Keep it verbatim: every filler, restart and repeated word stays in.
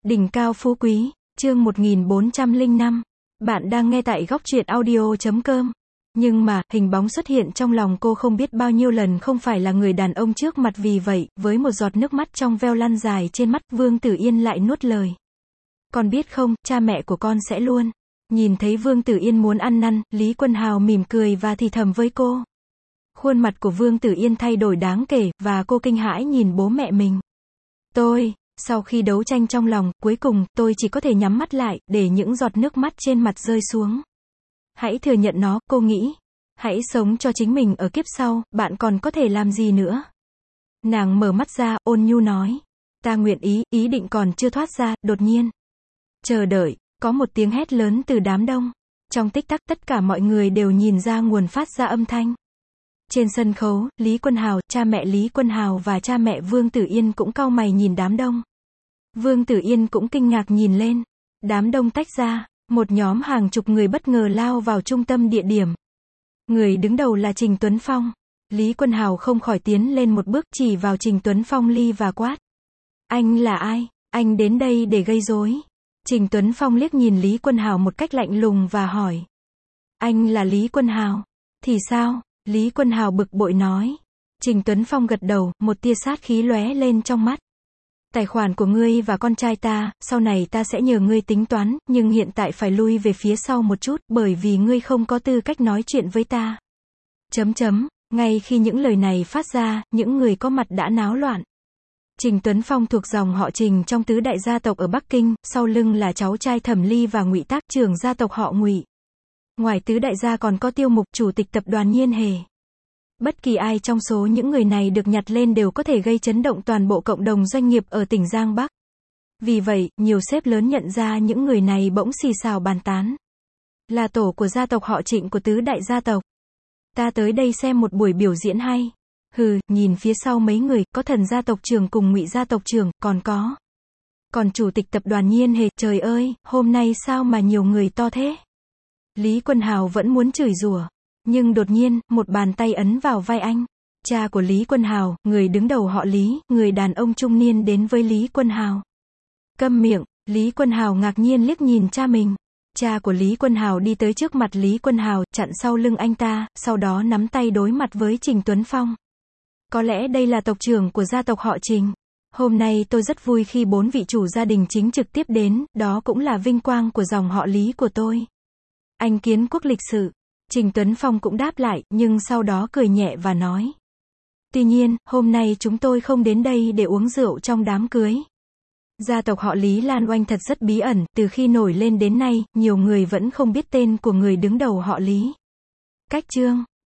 Đỉnh cao phú quý, chương một nghìn bốn trăm lẻ năm. Bạn đang nghe tại góc truyện audio chấm com. Nhưng mà, hình bóng xuất hiện trong lòng cô không biết bao nhiêu lần không phải là người đàn ông trước mặt, vì vậy, với một giọt nước mắt trong veo lăn dài trên mắt, Vương Tử Yên lại nuốt lời. Con biết không, cha mẹ của con sẽ luôn. Nhìn thấy Vương Tử Yên muốn ăn năn, Lý Quân Hào mỉm cười và thì thầm với cô. Khuôn mặt của Vương Tử Yên thay đổi đáng kể, và cô kinh hãi nhìn bố mẹ mình. Tôi, sau khi đấu tranh trong lòng, cuối cùng, tôi chỉ có thể nhắm mắt lại, để những giọt nước mắt trên mặt rơi xuống. Hãy thừa nhận nó, cô nghĩ. Hãy sống cho chính mình ở kiếp sau, bạn còn có thể làm gì nữa? Nàng mở mắt ra, ôn nhu nói. Ta nguyện ý, ý định còn chưa thoát ra, đột nhiên. Chờ đợi, có một tiếng hét lớn từ đám đông. Trong tích tắc, tất cả mọi người đều nhìn ra nguồn phát ra âm thanh. Trên sân khấu, Lý Quân Hào, cha mẹ Lý Quân Hào và cha mẹ Vương Tử Yên cũng cau mày nhìn đám đông. Vương Tử Yên cũng kinh ngạc nhìn lên. Đám đông tách ra, một nhóm hàng chục người bất ngờ lao vào trung tâm địa điểm. Người đứng đầu là Trình Tuấn Phong. Lý Quân Hào không khỏi tiến lên một bước, chỉ vào Trình Tuấn Phong ly và quát. Anh là ai? Anh đến đây để gây rối. Trình Tuấn Phong liếc nhìn Lý Quân Hào một cách lạnh lùng và hỏi. Anh là Lý Quân Hào? Thì sao? Lý Quân Hào bực bội nói. Trình Tuấn Phong gật đầu, một tia sát khí lóe lên trong mắt. Tài khoản của ngươi và con trai ta, sau này ta sẽ nhờ ngươi tính toán, nhưng hiện tại phải lui về phía sau một chút, bởi vì ngươi không có tư cách nói chuyện với ta. Chấm chấm, ngay khi những lời này phát ra, những người có mặt đã náo loạn. Trình Tuấn Phong thuộc dòng họ Trình trong tứ đại gia tộc ở Bắc Kinh, sau lưng là cháu trai Thẩm Ly và Ngụy Tác, trưởng gia tộc họ Ngụy. Ngoài tứ đại gia còn có Tiêu Mục, chủ tịch tập đoàn Nhiên Hề. Bất kỳ ai trong số những người này được nhặt lên đều có thể gây chấn động toàn bộ cộng đồng doanh nghiệp ở tỉnh Giang Bắc. Vì vậy, nhiều sếp lớn nhận ra những người này bỗng xì xào bàn tán. Là tổ của gia tộc họ Trịnh của tứ đại gia tộc. Ta tới đây xem một buổi biểu diễn hay. Hừ, nhìn phía sau mấy người, có Thần gia tộc trưởng cùng Ngụy gia tộc trưởng, còn có. Còn chủ tịch tập đoàn Nhiên Hề, trời ơi, hôm nay sao mà nhiều người to thế? Lý Quân Hào vẫn muốn chửi rủa. Nhưng đột nhiên, một bàn tay ấn vào vai anh. Cha của Lý Quân Hào, người đứng đầu họ Lý, người đàn ông trung niên đến với Lý Quân Hào. Câm miệng, Lý Quân Hào ngạc nhiên liếc nhìn cha mình. Cha của Lý Quân Hào đi tới trước mặt Lý Quân Hào, chặn sau lưng anh ta, sau đó nắm tay đối mặt với Trình Tuấn Phong. Có lẽ đây là tộc trưởng của gia tộc họ Trình. Hôm nay tôi rất vui khi bốn vị chủ gia đình chính trực tiếp đến, đó cũng là vinh quang của dòng họ Lý của tôi. Anh kiến quốc lịch sự. Trình Tuấn Phong cũng đáp lại, nhưng sau đó cười nhẹ và nói. Tuy nhiên, hôm nay chúng tôi không đến đây để uống rượu trong đám cưới. Gia tộc họ Lý Lan Oanh thật rất bí ẩn, từ khi nổi lên đến nay, nhiều người vẫn không biết tên của người đứng đầu họ Lý. Cách chương